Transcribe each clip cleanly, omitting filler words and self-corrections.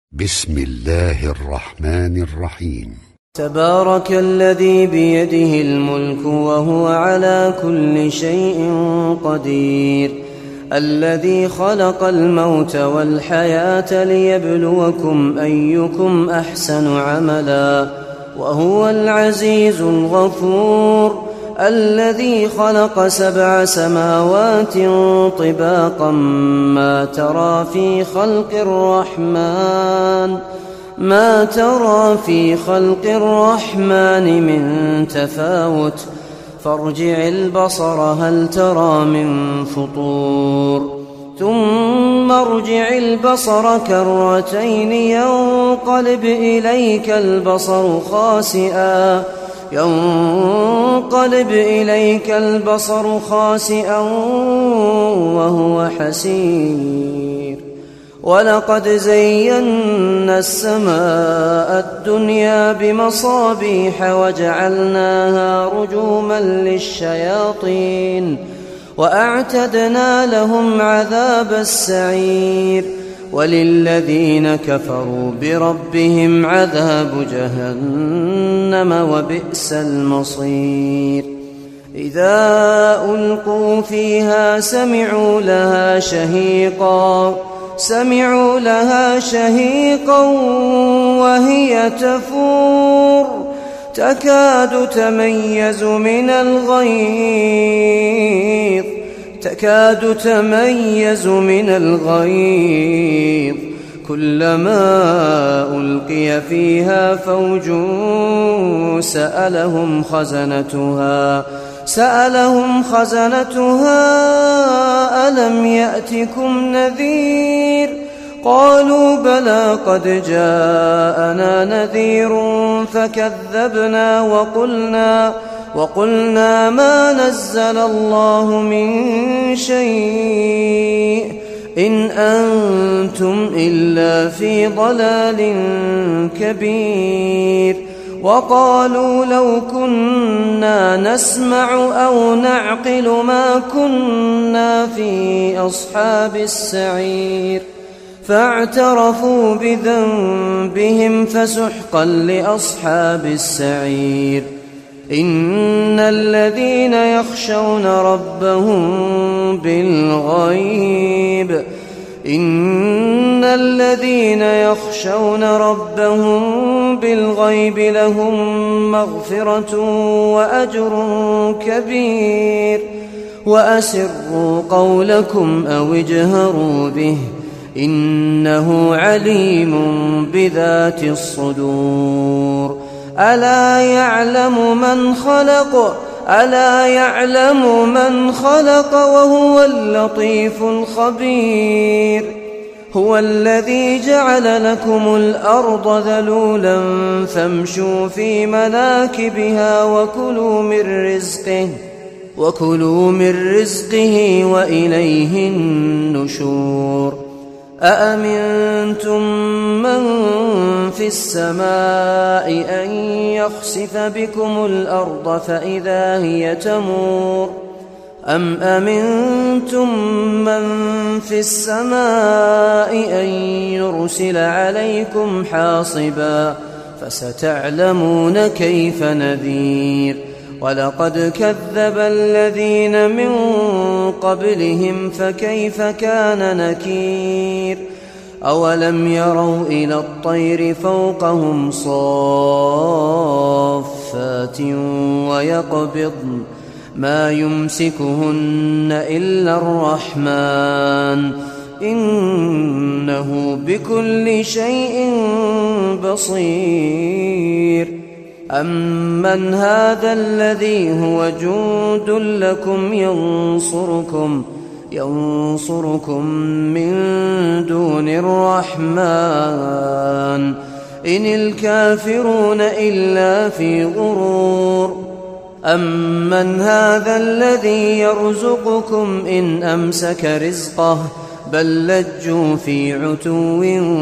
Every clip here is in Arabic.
بسم الله الرحمن الرحيم. تبارك الذي بيده الملك وهو على كل شيء قدير، الذي خلق الموت والحياة ليبلوكم أيكم أحسن عملا، وهو العزيز الغفور، الذي خلق 7 سماوات طباقا ما ترى في خلق الرحمن من تفاوت، فارجع البصر هل ترى من فطور، ثم ارجع البصر كرتين ينقلب إليك البصر خاسئا وهو حسير. ولقد زينا السماء الدنيا بمصابيح وجعلناها رجوما للشياطين وأعتدنا لهم عذاب السعير. وللذين كفروا بربهم عذاب جهنم وبئس المصير. إذا ألقوا فيها سمعوا لها شهيقا وهي تفور، تكاد تميز من الغيظ، كلما ألقي فيها فوج سألهم خزنتها ألم يأتكم نذير؟ قالوا بلى قد جاءنا نذير فكذبنا وقلنا ما نزل الله من شيء إن أنتم إلا في ضلال كبير. وقالوا لو كنا نسمع أو نعقل ما كنا في أصحاب السعير، فاعترفوا بذنبهم فسحقا لأصحاب السعير. إن الذين يخشون ربهم بالغيب لهم مغفرة وأجر كبير. وأسروا قولكم أو اجهروا به إنه عليم بذات الصدور. ألا يعلم من خلق وهو اللطيف الخبير. هو الذي جعل لكم الأرض ذلولا فامشوا في مناكبها وكلوا من رزقه وإليه النشور. أأمنتم من في السماء أن يخسف بكم الأرض فإذا هي تمور، أم أمنتم من في السماء أن يرسل عليكم حاصبا، فستعلمون كيف نذير. ولقد كذب الذين من قبلهم فكيف كان نكير. أولم يروا إلى الطير فوقهم صافات ويقبضن ما يمسكهن إلا الرحمن إنه بكل شيء بصير. أمن هذا الذي هو جند لكم ينصركم من دون الرحمن إن الكافرون إلا في غرور. أمن هذا الذي يرزقكم إن أمسك رزقه بل لجوا في عتو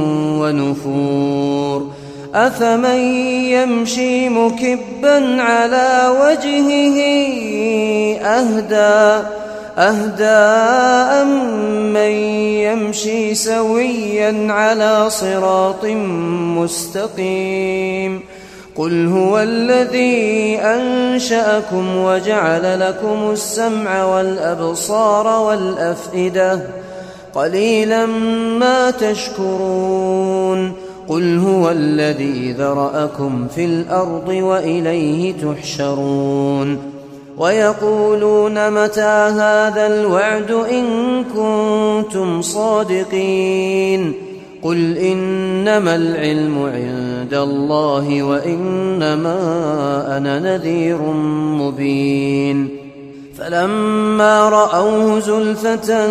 ونفور. أفمن يمشي مكبا على وجهه أهدى أهدى أمن يمشي سويا على صراط مستقيم قل هو الذي أنشأكم وجعل لكم السمع والأبصار والأفئدة قليلا ما تشكرون قل هو الذي ذرأكم في الأرض وإليه تحشرون ويقولون متى هذا الوعد إن كنتم صادقين قل إنما العلم عند الله وإنما أنا نذير مبين فلما رأوه زلفة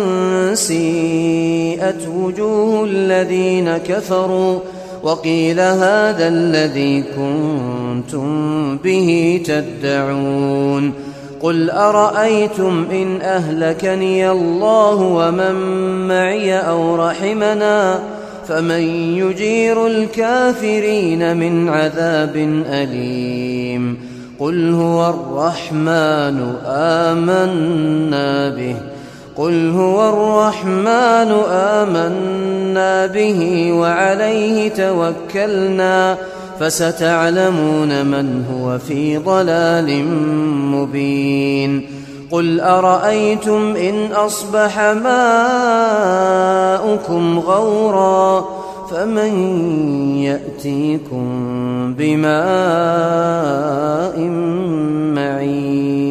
سيئت وجوه الذين كفروا وقيل هذا الذي كنتم به تدعون قل أرأيتم إن أهلكني الله ومن معي أو رحمنا فمن يجير الكافرين من عذاب أليم قل هو الرحمن آمنا به وعليه توكلنا فستعلمون من هو في ضلال مبين قل أرأيتم إن أصبح ماؤكم غورا فمن يأتيكم بماء معين